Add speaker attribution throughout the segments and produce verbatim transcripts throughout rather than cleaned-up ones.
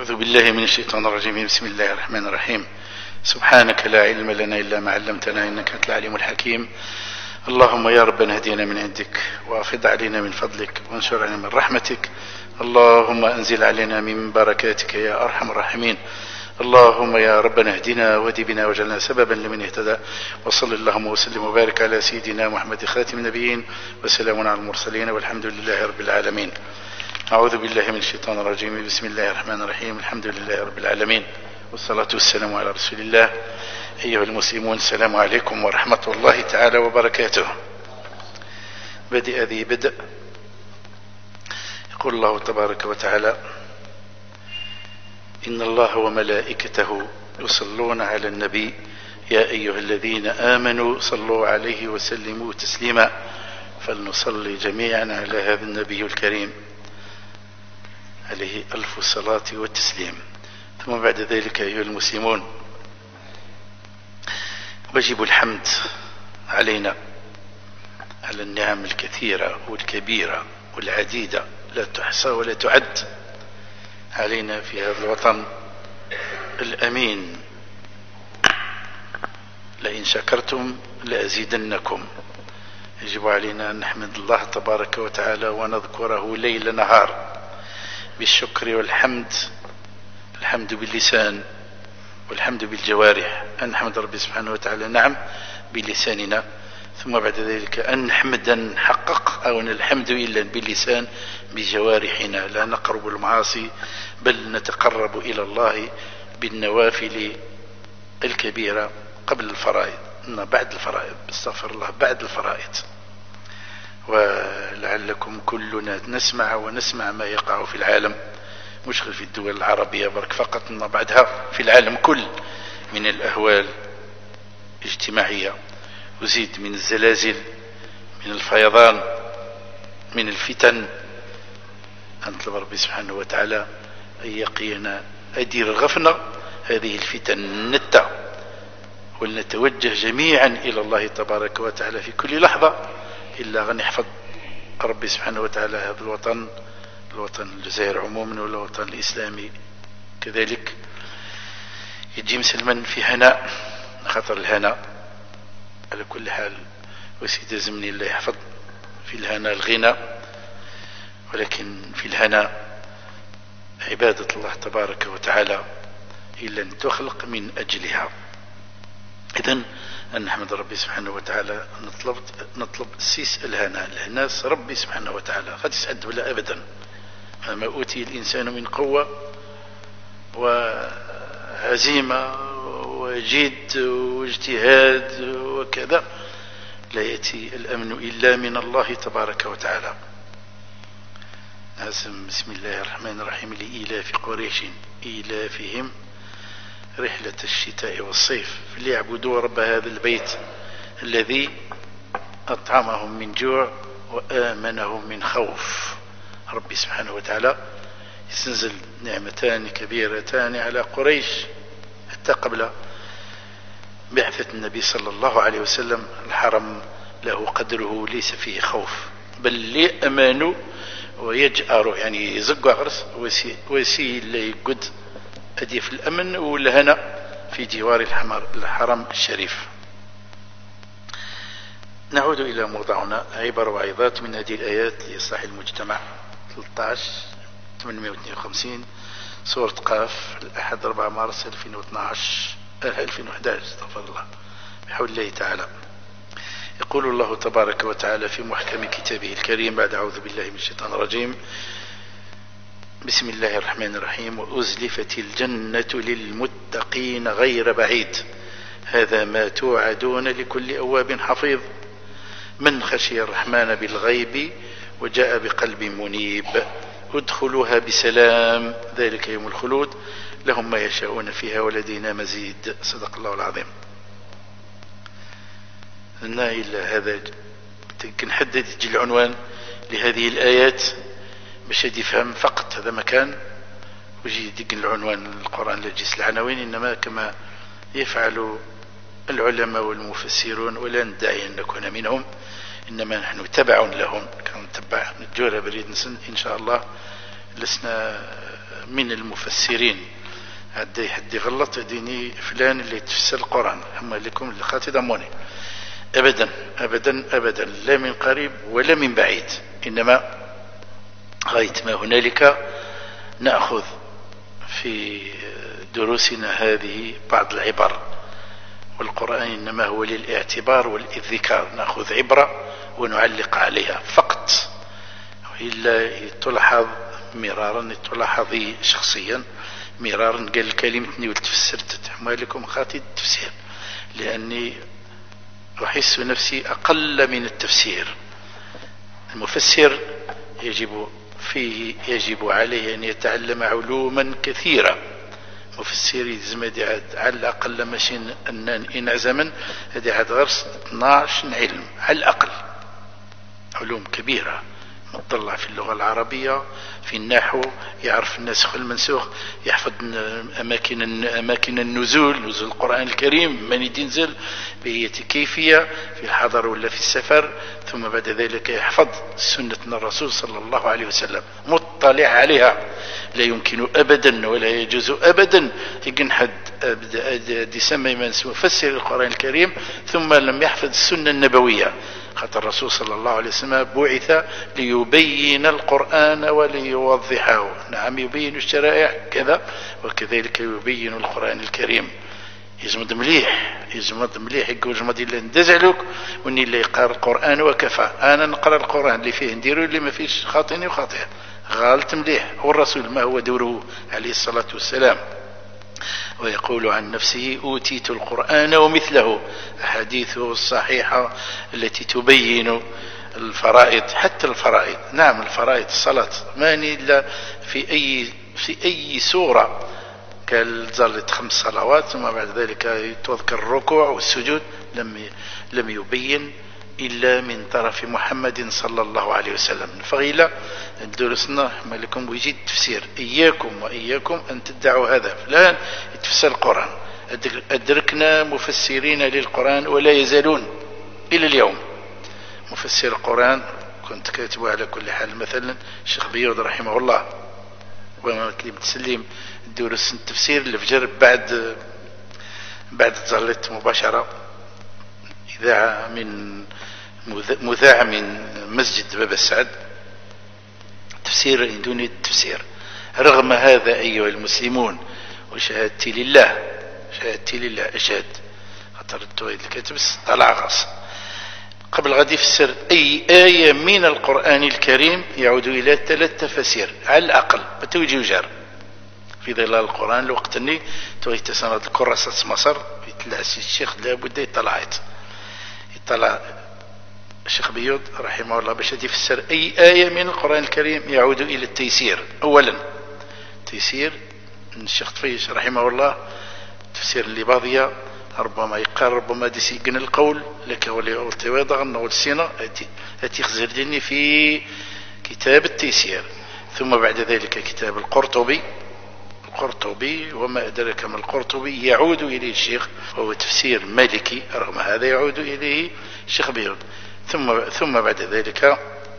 Speaker 1: أعوذ بالله من الشيطان الرجيم. بسم الله الرحمن الرحيم. سبحانك لا علم لنا إلا ما علمتنا إنك أنت العليم الحكيم. اللهم يا ربنا هدينا من عندك وافض علينا من فضلك وانشر علينا من رحمتك. اللهم أنزل علينا من بركاتك يا أرحم الراحمين. اللهم يا ربنا اهدنا واهد بنا واجعلنا سببا لمن اهتدى. وصل اللهم وسلم وبارك على سيدنا محمد خاتم النبيين وسلام على المرسلين والحمد لله رب العالمين. أعوذ بالله من الشيطان الرجيم. بسم الله الرحمن الرحيم. الحمد لله رب العالمين والصلاة والسلام على رسول الله. أيها المسلمون، السلام عليكم ورحمة الله تعالى وبركاته. بدأ ذي بدء. يقول الله تبارك وتعالى: إن الله وملائكته يصلون على النبي يا أيها الذين آمنوا صلوا عليه وسلموا تسليما. فلنصلي جميعا على هذا النبي الكريم عليه ألف الصلاة والتسليم. ثم بعد ذلك أيها المسلمون، واجب الحمد علينا على النعم الكثيرة والكبيرة والعديدة لا تحصى ولا تعد علينا في هذا الوطن الأمين. لئن شكرتم لأزيدنكم. يجب علينا أن نحمد الله تبارك وتعالى ونذكره ليل نهار بالشكر والحمد. الحمد باللسان والحمد بالجوارح. أن نحمد ربي سبحانه وتعالى نعم بلساننا، ثم بعد ذلك أن نحمد نحقق أو الحمد إلا باللسان بجوارحنا. لا نقرب المعاصي بل نتقرب إلى الله بالنوافل الكبيرة قبل الفرائض، بعد الفرائض، استغفر الله، بعد الفرائض. ولعلكم كلنا نسمع ونسمع ما يقع في العالم، مش في الدول العربية برك فقط، إن بعدها في العالم كل من الأهوال الاجتماعية، وزيد من الزلازل، من الفيضان، من الفتن. أنطلب ربي سبحانه وتعالى أن يقينا أدير غفنا هذه الفتن النتة، ولنتوجه جميعا إلى الله تبارك وتعالى في كل لحظة إلا غن يحفظ ربي سبحانه وتعالى هذا الوطن، الوطن الجزائر عموما والوطن الإسلامي كذلك، يجي مسلما في هناء. خطر الهناء على كل حال وسيد زمني الله يحفظ في الهناء الغنى، ولكن في الهناء عبادة الله تبارك وتعالى إلا أن تخلق من أجلها. إذن أن نحمد ربي سبحانه وتعالى، نطلب نطلب سيس الهناء الناس ربي سبحانه وتعالى قد يسعد ولا أبدا. ما أوتي الإنسان من قوة وهزيمة وجد واجتهاد وكذا لا يأتي الأمن إلا من الله تبارك وتعالى. ناسم بسم الله الرحمن الرحيم. لإيلاف قريش إيلافهم رحلة الشتاء والصيف فليعبدوا رب هذا البيت الذي أطعمهم من جوع وآمنهم من خوف. ربي سبحانه وتعالى يستنزل نعمتان كبيرتان على قريش حتى قبل بعثة النبي صلى الله عليه وسلم. الحرم له قدره ليس فيه خوف بل لأمانوا ويجأروا، يعني يزقوا غرس ويسي اللي يقد أدي في الأمن والهنا في جوار الحمر الحرم الشريف. نعود إلى موضوعنا، عبر وعظات من هذه الآيات لإصلاح المجتمع. ثلاثة عشر ثمانمائة واثنين وخمسين سورة قاف، الأحد أربعة مارس ألفين واثني عشر ألفين وأحد عشر استغفر الله بحول الله تعالى. يقول الله تبارك وتعالى في محكم كتابه الكريم بعد أعوذ بالله من الشيطان الرجيم. بسم الله الرحمن الرحيم. وأزلفت الجنة للمتقين غير بعيد هذا ما توعدون لكل أواب حفيظ من خشي الرحمن بالغيب وجاء بقلب منيب ادخلوها بسلام ذلك يوم الخلود لهم ما يشاءون فيها ولدينا مزيد. صدق الله العظيم. لنا إلا هذا كنحدد العنوان لهذه الآيات باش يفهم فقط هذا مكان ويجي يدق العنوان القرآن لا تجيس العناوين، إنما كما يفعل العلماء والمفسرون، ولا ندعي أن نكون منهم، إنما نحن تبع لهم كنتبع نتجورها بريد نسن إن شاء الله. لسنا من المفسرين هدي حد غلط ديني فلان اللي تفسر القرآن هم لكم اللي خاتدموني أبدا أبدا أبدا لا من قريب ولا من بعيد، إنما غاية ما هنالك نأخذ في دروسنا هذه بعض العبر، والقرآن إنما هو للاعتبار والإذكار، نأخذ عبرة ونعلق عليها فقط، وإلا تلاحظ مرارا تلاحظ شخصيا مرارا قال كلمتني وتفسرت لكم خاطئ التفسير، لأني أحس نفسي أقل من التفسير. المفسر يجب فيه يجب عليه أن يتعلم علوما كثيرة، مفسر يزمد على الأقل ماشي أن إن زمن هذه عاد غرس اثناش علم على الأقل، علوم كبيرة، مطلع في اللغة العربية، في النحو، يعرف الناسخ والمنسوخ، يحفظ أماكن أماكن النزول، نزول القرآن الكريم من ينزل بهي كيفية في الحضر ولا في السفر، ثم بعد ذلك يحفظ سنة الرسول صلى الله عليه وسلم مطلع عليها. لا يمكن أبدا ولا يجوز أبدا يكن حد يسمى من مفسر القرآن الكريم ثم لم يحفظ السنة النبوية، خاطر الرسول صلى الله عليه وسلم بعث ليبين القرآن وليوضحه، نعم يبين الشرائع كذا وكذلك يبين القرآن الكريم. يزمد مليح يزمد مليح يقول جمد اللي ندزعلوك واني اللي يقرأ القرآن وكفى، انا نقرأ القرآن اللي فيه نديرو اللي ما فيش خاطئني وخاطئ غالط مليح. والرسول ما هو دوره عليه الصلاة والسلام، ويقول عن نفسه أوتيت القرآن ومثله، أحاديثه الصحيحة التي تبين الفرائض، حتى الفرائض، نعم الفرائض الصلاة ماني إلا في أي في أي سورة قال ظلت خمس صلوات ثم بعد ذلك تذكر الركوع والسجود، لم لم يبين إلا من طرف محمد صلى الله عليه وسلم. فغيلا درسنا مالكم ويجي التفسير، إياكم وإياكم أن تدعوا هذا فلان يتفسر القرآن. أدركنا مفسرين للقرآن ولا يزالون إلى اليوم مفسر القرآن. كنت كاتبه على كل حال مثلا الشيخ بيوض رحمه الله، وما تسليم دروس التفسير الفجر بعد بعد ظلت مباشرة إذاعة من مذاع من مسجد باب السعد، تفسير دون التفسير. رغم هذا أيها المسلمون وشهادتي لله شهادتي لله أشهد خاطر التوحيد الكاتب طلع غاص قبل غادي يفسر أي آية من القرآن الكريم يعود إلى ثلاث تفاسير على الأقل بتوجي وجار في ظلال القرآن. الوقت أني تويت سنة الكراسة مصر يتلع الشيخ لابد يطلعت يطلع الشيخ بيوض رحمه الله باش يفسر أي آية من القرآن الكريم يعود إلى التيسير. أولا تيسير الشيخ طفيش رحمه الله تفسير الليباضية ربما يقال ربما ديسيقن القول لك ولي التواضع والسنة التي خزردني في كتاب التيسير. ثم بعد ذلك كتاب القرطبي القرطبي وما أدرك ما القرطبي يعود إليه الشيخ وهو تفسير مالكي، رغم هذا يعود إليه الشيخ بيوض. ثم ثم بعد ذلك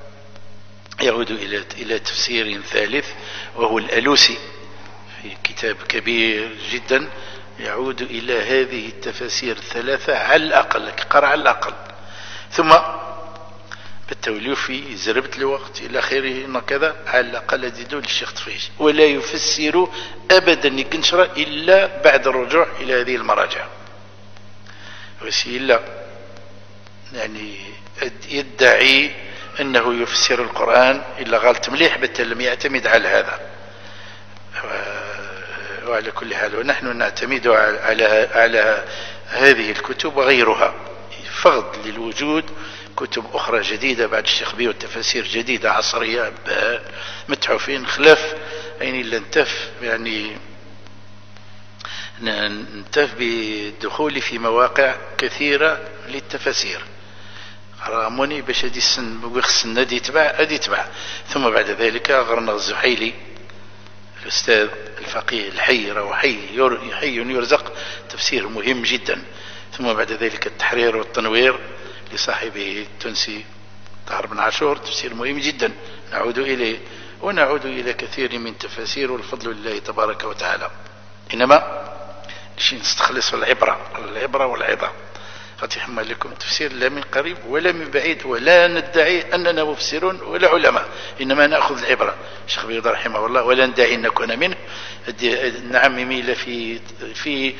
Speaker 1: يعود إلى إلى تفسير ثالث وهو الألوسي في كتاب كبير جدا يعود إلى هذه التفاسير الثلاثة على الأقل قرأ على الأقل. ثم بالتوليفي زربت الوقت إلى آخره كذا على الأقل يزيدوا للشيخ طفيش، ولا يفسر أبدا يقنشر إلا بعد الرجوع إلى هذه المراجع. وسيلة يعني يدعي أنه يفسر القرآن إلا غلط مليح بل لم يعتمد على هذا. وعلى كل حال ونحن نعتمد على على هذه الكتب وغيرها فقط للوجود كتب أخرى جديدة بعد الشيخ بيو تفاسير جديدة عصرية متحفين خلاف يعني اللي انتف يعني ننتف بالدخول في مواقع كثيرة للتفاسير راموني باش هدي السن بوخس النادي يتبع هدي يتبع. ثم بعد ذلك غرنا الزحيلي الأستاذ الفقيه الحي راه حي حي يرزق تفسير مهم جدا. ثم بعد ذلك التحرير والتنوير لصاحبه التونسي طاهر بن عاشور تفسير مهم جدا نعود إليه. ونعود إلى كثير من تفاسير والفضل لله تبارك وتعالى. إنما شيء نستخلص العبرة العبرة والعظة. قد يحمل لكم تفسير لا من قريب ولا من بعيد، ولا ندعي أننا مفسرون ولا علماء، إنما نأخذ العبرة. الشيخ بيض رحمه الله: ولا ندعي أن نكون منه. نعم ميل في في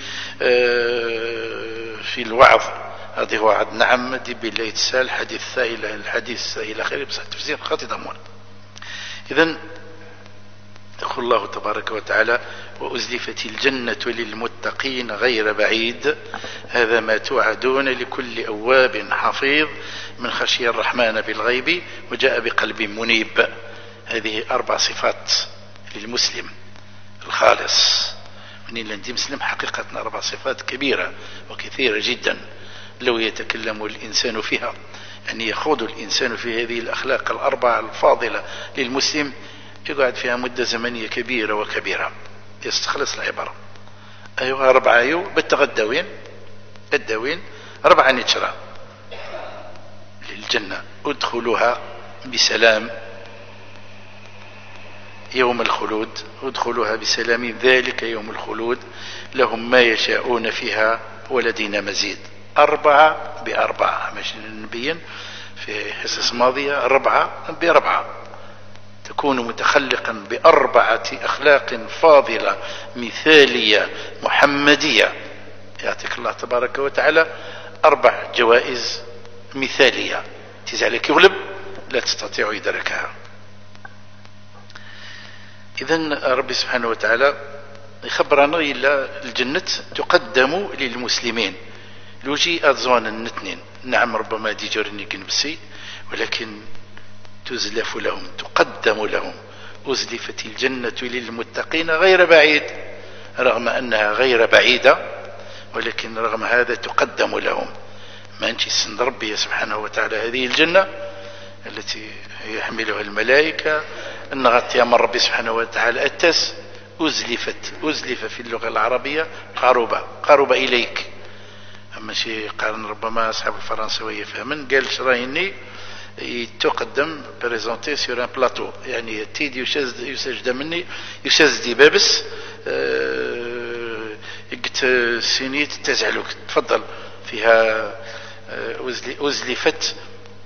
Speaker 1: في الوعظ، هذه وعد نعم دي بالله تسال حديث سائل الحديث إلى آخره، بس التفسير خاطئ ضمون. إذن يقول الله تبارك وتعالى: وأزلفت الجنة للمتقين غير بعيد هذا ما توعدون لكل أواب حفيظ من خشي الرحمن بالغيب وجاء بقلب منيب. هذه أربع صفات للمسلم الخالص. من الذي مسلم حقيقة أربع صفات كبيرة وكثيرة جدا لو يتكلم الإنسان فيها، يعني يخوض الإنسان في هذه الأخلاق الأربعة الفاضلة للمسلم، يقعد فيها مدة زمنية كبيرة وكبيرة يستخلص العبارة. أيها أربعة أيو بالتغدوين الدوين أربعة نتشرى للجنة ادخلوها بسلام يوم الخلود، ادخلوها بسلام ذلك يوم الخلود لهم ما يشاءون فيها ولدينا مزيد. أربعة بأربعة، مش نبين في حصص ماضية أربعة بأربعة، تكون متخلقا بأربعة أخلاق فاضلة مثالية محمدية، يعطيك الله تبارك وتعالى أربع جوائز مثالية تجعلك يغلب لا تستطيع إدراكها. إذن ربي سبحانه وتعالى يخبرنا إلا الجنة تقدم للمسلمين لوجي أذوان النتنين. نعم ربما دي جرني جنبسي، ولكن تزلف لهم تقدم لهم. أزلفت الجنة للمتقين غير بعيد، رغم أنها غير بعيدة ولكن رغم هذا تقدم لهم. ما أنت سند ربي سبحانه وتعالى هذه الجنة التي يحملها الملائكة أن غطي من ربي سبحانه وتعالى التس أزلفت. أزلف في اللغة العربية قرب قرب إليك. أما شيء قال ربما أصحاب الفرنسوية فهمن قال شرايني تقدم بريزونتي سور ان بلاطو، يعني تيد يسجد مني يسجد بابس قلت سينيت تزعلوك تفضل فيها. أزلفت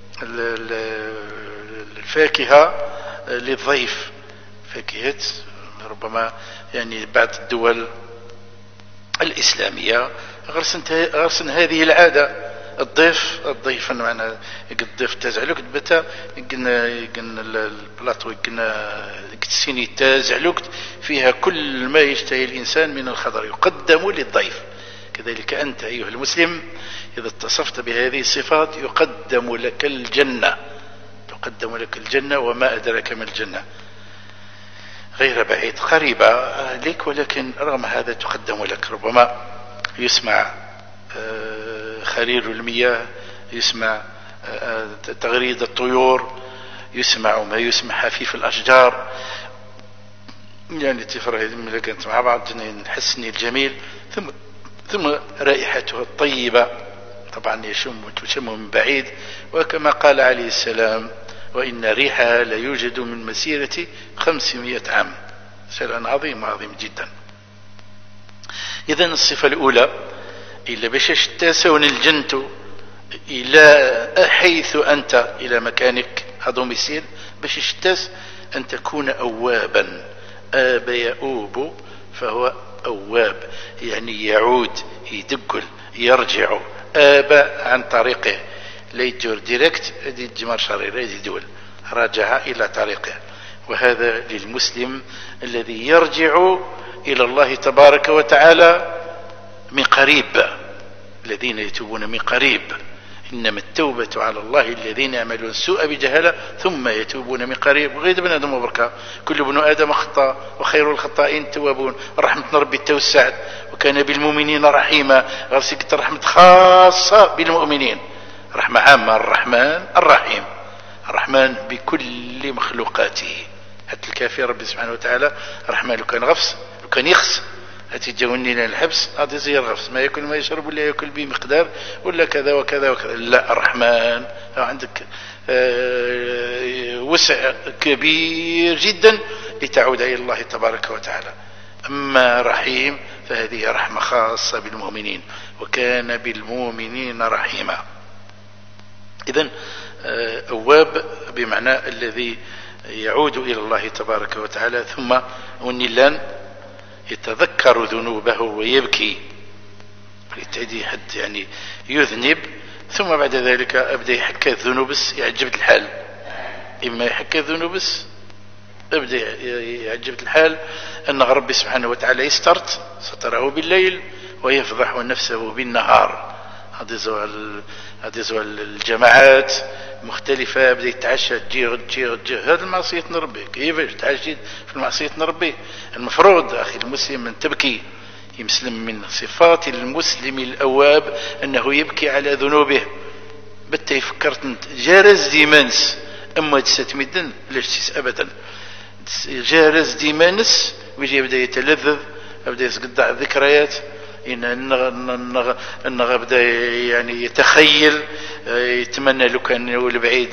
Speaker 1: الفاكهة للضيف، فاكهة ربما يعني بعض الدول الإسلامية غرسن هذه العادة. الضيف الضيف معنا الضيف تزعلوك بتا قلنا قلنا البلاطو قلنا السيني تزعلوك فيها كل ما يشتهي الإنسان من الخضر يقدم للضيف. كذلك أنت أيها المسلم إذا اتصفت بهذه الصفات يقدم لك الجنة، تقدم لك الجنة وما أدرك من الجنة. غير بعيد قريبة لك، ولكن رغم هذا تقدم لك. ربما يسمع خرير المياه، يسمع تغريد الطيور، يسمع ما يسمع حفيف الأشجار، يعني تفرح من كانت مع بعض نحسن الجميل. ثم ثم رائحتها الطيبة طبعا يشم وتشم من بعيد، وكما قال عليه السلام: وإن ريحها لا يوجد من مسيرة خمسمائة عام. شيء عظيم عظيم جدا. إذن الصفة الأولى إلا باش تسون الجنة إلى حيث أنت إلى مكانك هذا مسير باش اشتاس أن تكون أوابا. آب يؤوب فهو أواب، يعني يعود يدقل يرجع. آب عن طريقه لا يجور ديريكت هذه الجمار شريرة هذه دول رجع إلى طريقه. وهذا للمسلم الذي يرجع إلى الله تبارك وتعالى من قريب، الذين يتوبون من قريب. إنما التوبة على الله الذين يعملون السوء بجهالة ثم يتوبون من قريب. وغير بن آدم وبركة كل ابن آدم خطأ وخير الخطائين التوابون. رحمة ربي توسعت وكان بالمؤمنين رحيما. غرسك رحمة خاصة بالمؤمنين، رحمة عامة. الرحمن الرحيم، الرحمن بكل مخلوقاته. حتى الكافر ربي سبحانه وتعالى رحمن لو كان غفص لو كان يخس هتجاوني لنا الحبس غادي زي الغفص، ما ياكل ما يشرب ولا ياكل بمقدار ولا كذا وكذا وكذا. لا، الرحمن عندك وسع كبير جدا لتعود إلى الله تبارك وتعالى. أما رحيم فهذه رحمة خاصة بالمؤمنين، وكان بالمؤمنين رحيما. إذن أواب بمعنى الذي يعود إلى الله تبارك وتعالى، ثم ونلان يتذكر ذنوبه ويبكي. يتعدي حد يعني يذنب، ثم بعد ذلك أبدأ يحكى الذنوبس يعجبت الحال. إما يحكى الذنوبس أبدأ يعجبت الحال أن ربي سبحانه وتعالى يسترت ستره بالليل ويفضح نفسه بالنهار. هذه زوال الجماعات مختلفة، بدأ يتعشى تجي تجي تجي هذا المعصية نربي. كيفاش تعشى في المعصية نربي؟ المفروض أخي المسلم أن تبكي. يمسلم من صفات المسلم الأواب أنه يبكي على ذنوبه. بتا فكرت جارز ديمانس أما تستمدن ليش تس أبدا جارز ديمانس ويجي يبدأ يتلذذ، يبدأ يسقطع الذكريات، إن أنه بدأ يعني يتخيل، يتمنى لو كان يقول بعيد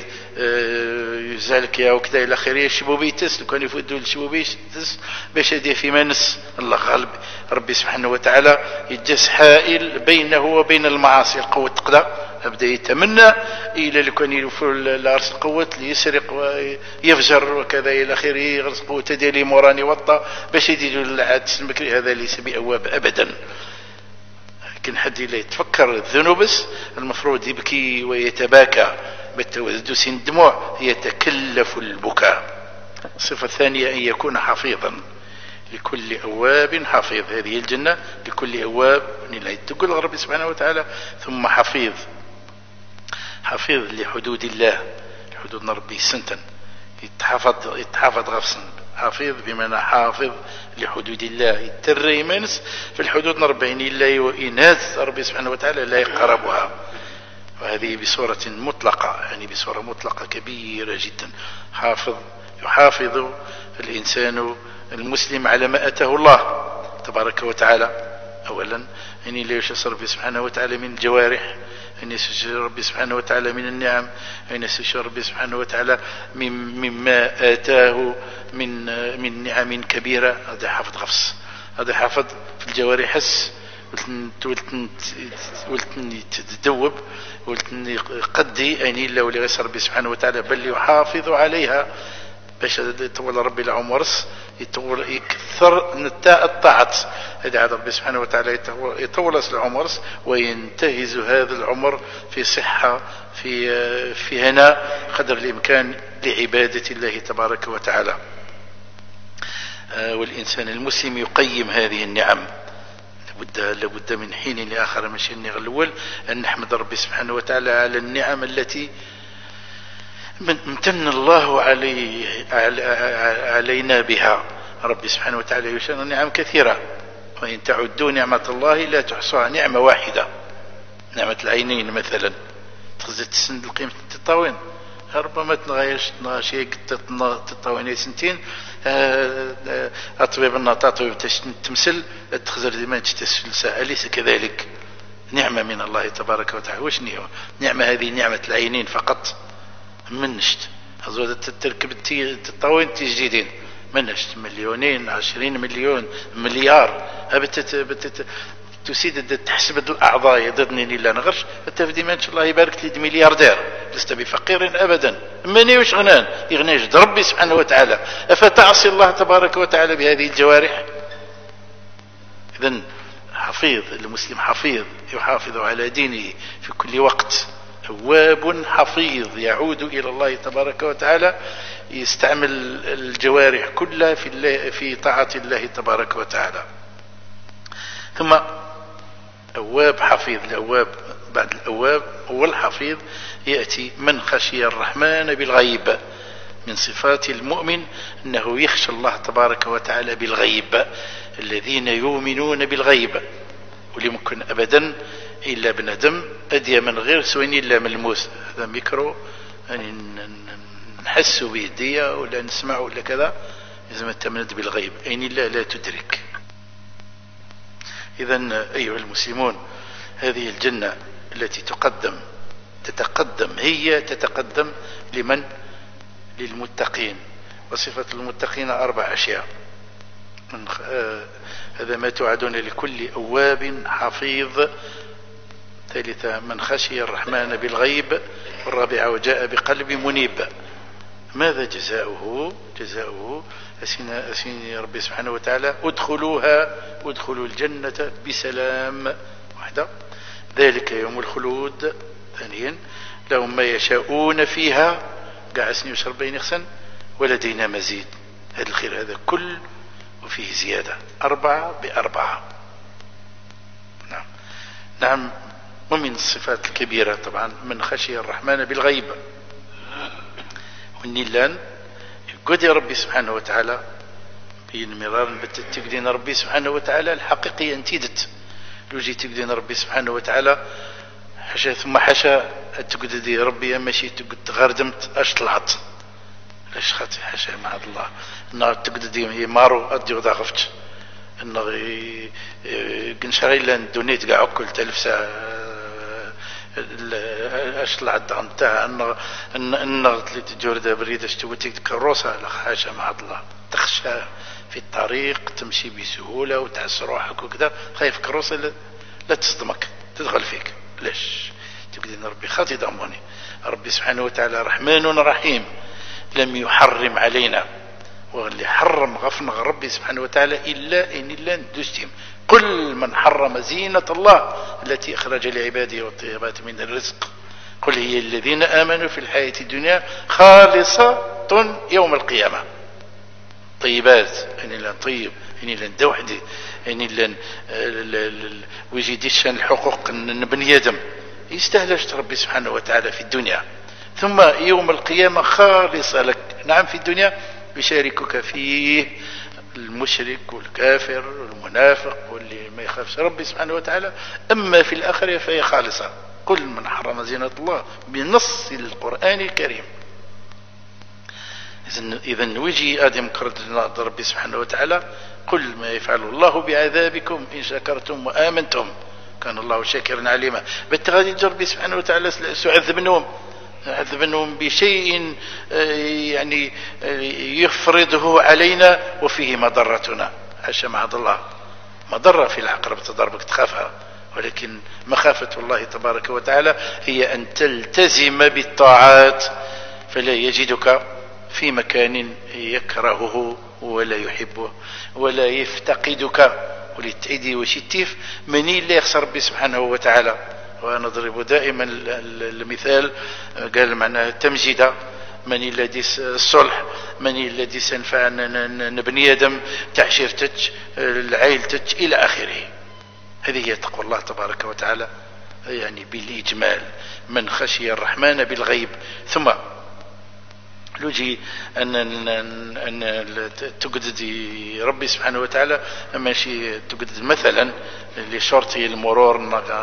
Speaker 1: يزالك يا وكذا إلى آخره. الشبوبيتس لو كان يفوتوا الشبوبيتس باش يدي في منس الله غالب. ربي سبحانه وتعالى يجلس حائل بينه وبين المعاصي. القوة تقدر أبدأ يتمنى إلى لو كان يوفر العرس القوة ليسرق ويفجر وكذا إلى آخره. غرس قوة ديالي موراني وطا باش يديروا العادس المكري. هذا ليس بأواب أبدا. لكن حد لا يتفكر الذنوبس المفروض يبكي ويتباكى بالتوسدس الدموع، يتكلف البكاء. الصفة الثانية أن يكون حفيظا لكل أواب حفيظ. هذه الجنة لكل أواب تقول ربي سبحانه وتعالى. ثم حفيظ، حفيظ لحدود الله، لحدود ربي سنتا يتحفظ يتحفظ غفصا. حفيظ بمعنى حافظ لحدود الله، يتري منس في الحدود نربعين الله وإناث ربي سبحانه وتعالى لا يقربها. وهذه بصورة مطلقة، يعني بصورة مطلقة كبيرة جدا. حافظ يحافظ الإنسان المسلم على ما أتاه الله تبارك وتعالى. أولا يعني لا يشعر ربي سبحانه وتعالى من الجوارح، أن يسجل ربي سبحانه وتعالى من النعم، أن يسجل ربي سبحانه وتعالى مما آتاه من من نعم كبيرة. هذا حافظ غفص، هذا حافظ في الجوارح حس ولتن تدوب ولتن قدي أني إلا ولي غير ربي سبحانه وتعالى بل يحافظ عليها باش يطول ربي العمرس، يطول يكثر نتاء الطاعات. هذا ربي سبحانه وتعالى يطول العمرس وينتهز هذا العمر في صحة، في في هناء قدر الإمكان لعبادة الله تبارك وتعالى. والإنسان المسلم يقيم هذه النعم. لابد لابد من حين لآخر ماشي الأول أن نحمد ربي سبحانه وتعالى على النعم التي امتن الله علي علينا بها. ربي سبحانه وتعالى يشان نعم كثيرة، وإن تعدوا نعمة الله لا تحصوها. نعمة واحدة، نعمة العينين مثلا، تخزت تسند القيمة التطاوين ربما تنغيش شيء تطاوين سنتين. أطبيب النطاطب تمثل تخزر ديما تستسفل ساعة، أليس كذلك؟ نعمة من الله تبارك وتعالى. وش نعمة هذه؟ نعمة العينين فقط. منشت أزود تركب التطاوين تجديدين منشت مليونين عشرين مليون مليار. أبت تسيد تحسب الأعضاء يضدني إلا نغرش التفدي ما شاء الله يبارك لي ملياردير، لست بفقير أبدا. مني وش غنان يغنيش ربي سبحانه وتعالى. أفتعصي الله تبارك وتعالى بهذه الجوارح؟ إذن حفيظ المسلم حفيظ يحافظ على دينه في كل وقت. تواب حفيظ يعود إلى الله تبارك وتعالى، يستعمل الجوارح كلها في الله في طاعة الله تبارك وتعالى. ثم أواب حفيظ. الأواب بعد الأواب هو الحفيظ يأتي من خشي الرحمن بالغيب. من صفات المؤمن أنه يخشى الله تبارك وتعالى بالغيب. الذين يؤمنون بالغيب واللي ممكن أبدا إلا بندم أدي من غير سوين إلا ملموس. هذا ميكرو يعني نحس بيدية ولا نسمع ولا كذا، لازم تمند بالغيب أين الله لا تدرك. إذن أيها المسلمون، هذه الجنة التي تقدم تتقدم هي تتقدم لمن؟ للمتقين. وصفة المتقين أربع أشياء. من آه هذا ما توعدون لكل أواب حفيظ. ثالثة من خشي الرحمن بالغيب. والرابعة وجاء بقلب منيب. ماذا جزاؤه؟ جزاؤه أسين, أسين ربي سبحانه وتعالى ادخلوها ادخلوا الجنة بسلام. واحدة ذلك يوم الخلود. ثانيا لهم ما يشاءون فيها قاع سني وشرب بين يخسن ولدينا مزيد. هذا الخير هذا كل وفيه زيادة. أربعة بأربعة. نعم نعم. ومن الصفات الكبيرة طبعا من خشي الرحمن بالغيب والنيلان قد يا ربي سبحانه وتعالى بين مرارا تقدين ربي سبحانه وتعالى الحقيقي انتيدت لو جي تقدين ربي سبحانه وتعالى حاشا ثم حاشا تقد دي ربي ماشي تقد تغردمت اش طلعت لاش خاطي حاشا مع الله النار تقد دي مارو ادي ودا غفت النار كنشغل دونيت كاع كل تلف ساعه اش طلعت نتاع ان النغط اللي تجور دا بريده شتوتيك كروسه لا حاشا مع الله تخشى في الطريق تمشي بسهوله وتعس روحك وكذا خايف كروسه لا تصدمك تدخل فيك. ليش تقدر ربي خاطي ضمني ربي سبحانه وتعالى رحمن رحيم لم يحرم علينا واللي حرم غفنا ربي سبحانه وتعالى إلا إن إلا ندستهم. قل من حرم زينة الله التي أخرج لعباده والطيبات من الرزق قل هي الذين آمنوا في الحياة الدنيا خالصة يوم القيامة. طيبات إن إلا طيب إن إلا ندوحدي إن إلا ويجيدش الحقوق بني آدم يستهلش ربي سبحانه وتعالى في الدنيا ثم يوم القيامة خالصة لك. نعم في الدنيا يشاركك فيه المشرك والكافر والمنافق واللي ما يخافش ربي سبحانه وتعالى. أما في الآخرة فهي خالصة. قل من حرم زينة الله بنص القرآن الكريم. إذن ويجي آدم كرد ربي سبحانه وتعالى قل ما يفعل الله بعذابكم إن شكرتم وآمنتم كان الله شاكرا عليما. بالتغادي ربي سبحانه وتعالى سيعذبنهم عذبنهم بشيء يعني يفرضه علينا وفيه مضرتنا. حاشا معاذ الله مضرة في العقرب تضربك تخافها ولكن مخافة الله تبارك وتعالى هي أن تلتزم بالطاعات فلا يجدك في مكان يكرهه ولا يحبه ولا يفتقدك ولتعيدي وشتيف مني اللي يخسر ربي سبحانه وتعالى. ونضرب دائما المثال قال معناه تمجيدة من الذي الصلح من الذي سنفع نبني آدم تعشيرتك العائلتك إلى آخره. هذه هي تقوى الله تبارك وتعالى يعني بالإجمال من خشي الرحمن بالغيب. ثم لوجي أن أن تقدد ربي سبحانه وتعالى ماشي تقدد مثلا لشرطي المرور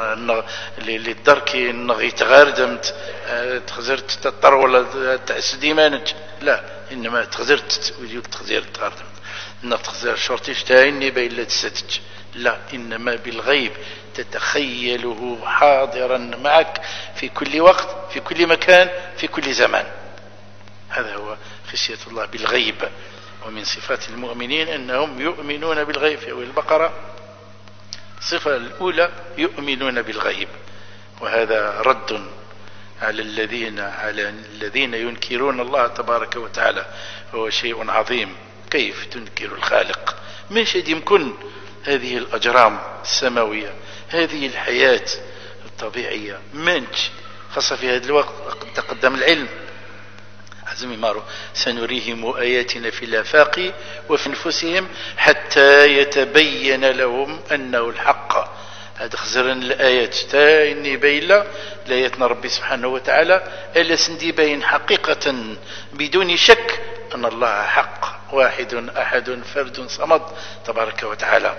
Speaker 1: للدركي نغي تغاردمت تخزرت تطر ولا تأسدي مانج لا إنما تخزرت ويجيك تخزير تغاردمت إن تخزير شرطي اشتايني بين لا تستج لا إنما بالغيب تتخيله حاضرا معك في كل وقت في كل مكان في كل زمان. هذا هو خشية الله بالغيب. ومن صفات المؤمنين أنهم يؤمنون بالغيب. في أول البقرة الصفة الأولى يؤمنون بالغيب وهذا رد على الذين على الذين ينكرون الله تبارك وتعالى هو شيء عظيم. كيف تنكر الخالق؟ مش يمكن هذه الأجرام السماوية هذه الحياة الطبيعية منش خاصة في هذا الوقت تقدم العلم عزمي مارو سنريهم آياتنا في الآفاق وفي أنفسهم حتى يتبين لهم أنه الحق. هذا خزرن الآيات تايني بيلا لآياتنا ربي سبحانه وتعالى إلا سندي بين حقيقة بدون شك أن الله حق واحد أحد فرد صمد تبارك وتعالى.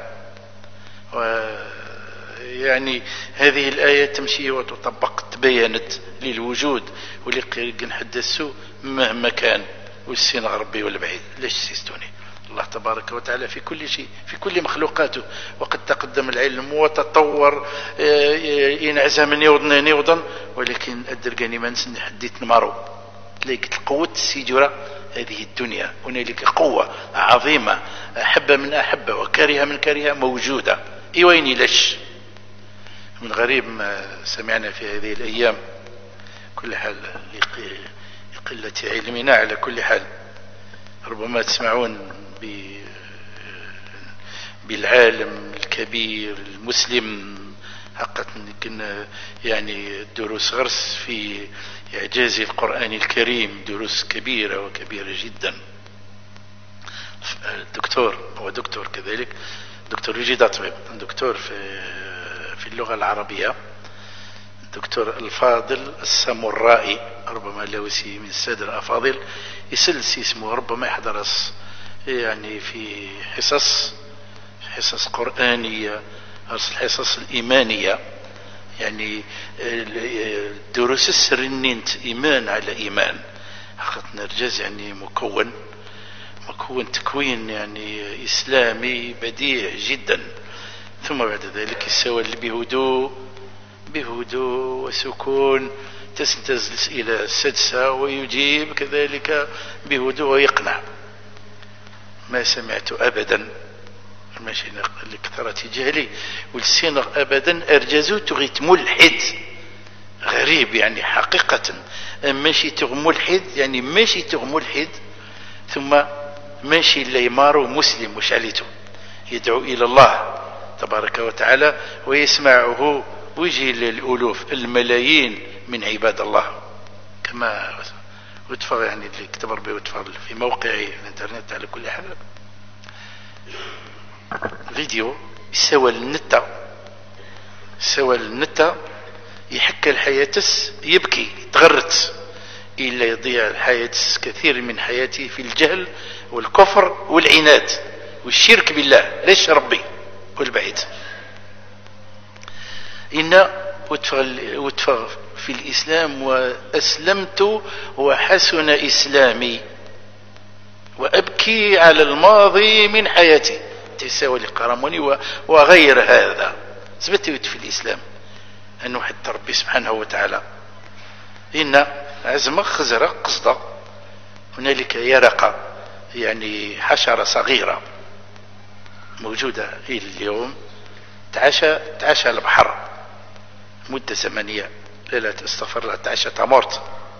Speaker 1: يعني هذه الآية تمشي وتطبق تبينت للوجود ولقي نحدثوا مهما كان والسين غربي ولا بعيد. ليش سيستوني الله تبارك وتعالى في كل شيء، في كل مخلوقاته. وقد تقدم العلم وتطور ينعزم نيوضن نيوضن، ولكن الدرقاني ما نسن حديت نمارو ليك القوة السجرة هذه الدنيا. هنالك قوة عظيمة، أحبة من أحبة وكارهة من كارهة موجودة. إيوين لش من غريب ما سمعنا في هذه الأيام، كل حال لقلة علمنا على كل حال. ربما تسمعون بالعالم الكبير المسلم حقا كنا يعني دروس غرس في إعجاز القرآن الكريم، دروس كبيرة وكبيرة جدا. الدكتور هو دكتور كذلك، دكتور يجي طبيب، دكتور في في اللغة العربية، الدكتور الفاضل السامورائي، ربما لوسي من السادة الأفاضل يسلس اسمه، ربما يحضر يعني في حصص حصص قرآنية، الحصص الإيمانية، يعني دروس السرنينت إيمان على إيمان. حقت نرجز يعني مكون مكون تكوين يعني إسلامي بديع جدا. ثم بعد ذلك يسوى بهدوء بهدوء وسكون، تستزلس إلى السدسة ويجيب كذلك بهدوء ويقنع. ما سمعت أبدا ماشي لكثرة جهلي والسينغ أبدا أرجزو تغيت ملحد غريب يعني حقيقة. ماشي تغ ملحد يعني ماشي تغ ملحد ثم ماشي اللي يمارو مسلم وش عليته يدعو إلى الله تبارك وتعالى ويسمعه ويجي للألوف الملايين من عباد الله. كما وتفر يعني اللي كتبر به وتفر في موقعي الانترنت على كل حال فيديو يسوى للنتا سوى للنتا يحكى الحياتس يبكي تغرت إلا يضيع الحياة كثير من حياتي في الجهل والكفر والعناد والشرك بالله ليش ربي والبعيد. إن وتفغ في الإسلام وأسلمت وحسن إسلامي وأبكي على الماضي من حياتي تساوي لقرموني وغير هذا. ثبتت في الإسلام أنه حتى ربي سبحانه وتعالى إن عزم خزر قصد هنالك يرقة يعني حشرة صغيرة موجودة إلى اليوم تعشى تعشى البحر مدة زمنية لا لا استغفر الله تعشى تمرت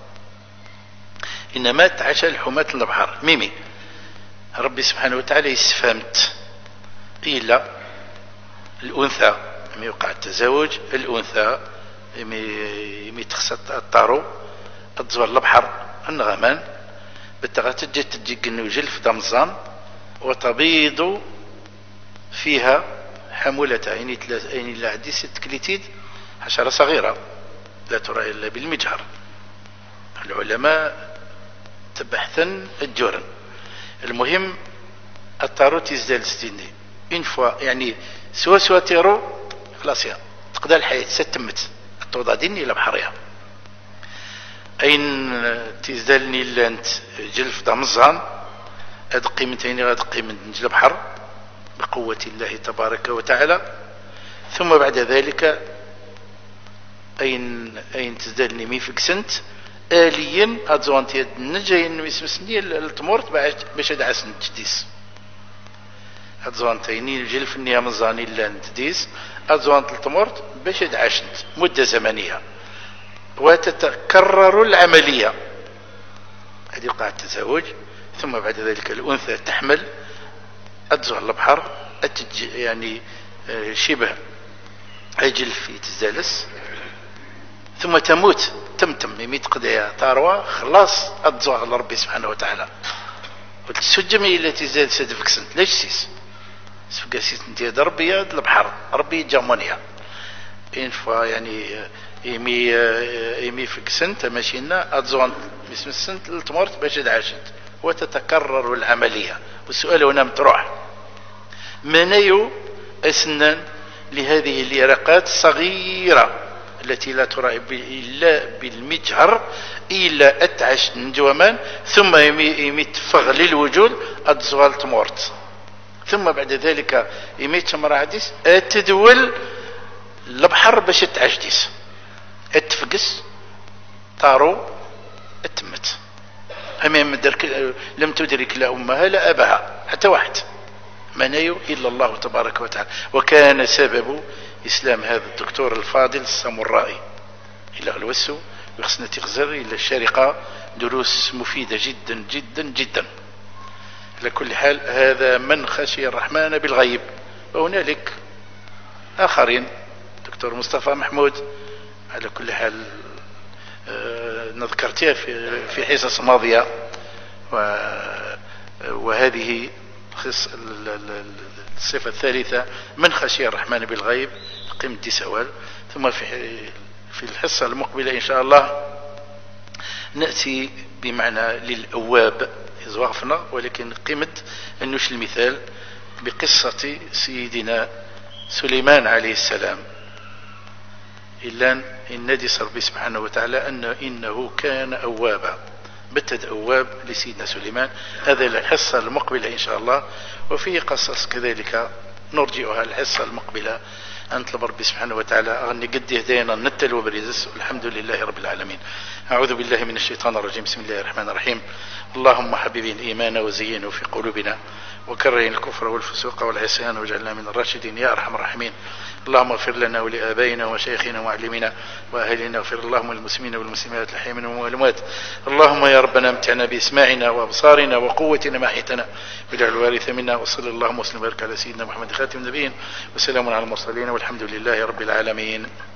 Speaker 1: إنما تعشى الحماة البحر ميمي. ربي سبحانه وتعالى يستفهمت إلا الأنثى لما يوقع التزاوج الأنثى يمي تخسط الطارو الزوار البحر النغمان بالتغات تجي تجي قنوجل في دمزان وتبيض فيها حمولتها يعني يعني لا عندي ست كليتيد حشرة صغيرة لا ترى إلا بالمجهر. العلماء تبحثا الجرن. المهم الطارو تزدال ستيني إن فوا يعني سوا سوا تيرو خلاص يا تقدر الحياة ستمت التوضع ديني إلى بحرها أين تزدالني لانت جلف دمزان هاد قيمتين غاد قيمة نجل بحر بقوة الله تبارك وتعالى. ثم بعد ذلك أين أين تزدالني ميفك سنت آليا أدزوانتي النجاين ويسمسني التمورت باش أدعسن تجديس أدزوانتيني الجلف النيا مزاني لان تديس أدزوانت التمورت باش أدعشنت مدة زمنية وتتكرر العملية. هذه يقع التزاوج ثم بعد ذلك الأنثى تحمل أدزوان البحر أتج يعني شبه أجلف يتزالس ثم تموت تمتم يميت قضية تاروى خلاص أدزوان ربي سبحانه وتعالى. والسجمي التي زاد سدفك سنت ليش سيس سفقا سيس انتي ربي يد البحر ربي جامونيا إن فا يعني يمي يمي في سنت ماشينا أدزوان اسم السنت التمرت باش عاشت وتتكرر العملية. والسؤال هنا مطروح من أي أسنان لهذه اليرقات الصغيرة التي لا ترى إلا بالمجهر إلا أتعش نجومان ثم يميت فغل الوجود أدزوال تمورت ثم بعد ذلك يميت مرعديس أتدول البحر باش تعجديس اتفقس طارو اتمت أمام لم تدرك لا أمها لا أبها حتى واحد ما نيو إلا الله تبارك وتعالى. وكان سبب إسلام هذا الدكتور الفاضل السامورائي إلى الوسو وخصنا تغزر إلى الشارقة دروس مفيدة جدا جدا جدا. على كل حال هذا من خشي الرحمن بالغيب. وهنالك آخرين دكتور مصطفى محمود على كل حال نذكرتها في في حصص ماضية وهذه الصفة الثالثة من خشي الرحمن بالغيب قيمة سوال. ثم في في الحصة المقبلة إن شاء الله نأتي بمعنى للأواب إزوافنا ولكن قيمة النوش المثال بقصة سيدنا سليمان عليه السلام إلا إن ندي ربي سبحانه وتعالى أن إنه كان أوابا بتد أواب لسيدنا سليمان. هذا الحصة المقبلة إن شاء الله. وفي قصص كذلك نرجئها الحصة المقبلة. أنت ربي سبحانه وتعالى أغني قد هدينا نتل وبريزس والحمد لله رب العالمين. أعوذ بالله من الشيطان الرجيم. بسم الله الرحمن الرحيم. اللهم حبب الإيمان وزينه في قلوبنا وكره الكفر والفسوق والعصيان واجعلنا من الراشدين يا أرحم الراحمين. اللهم اغفر لنا ولآبائنا ومشايخنا ومعلمينا وأهلنا واغفر اللهم للمسلمين والمسلمات الأحياء منهم والأموات. اللهم يا ربنا امتعنا بإسماعنا وأبصارنا وقوتنا ما أحييتنا واجعل الوارث منا. وصلى اللهم وسلم وبارك على سيدنا محمد خاتم النبيين وسلام على المرسلين والحمد لله رب العالمين.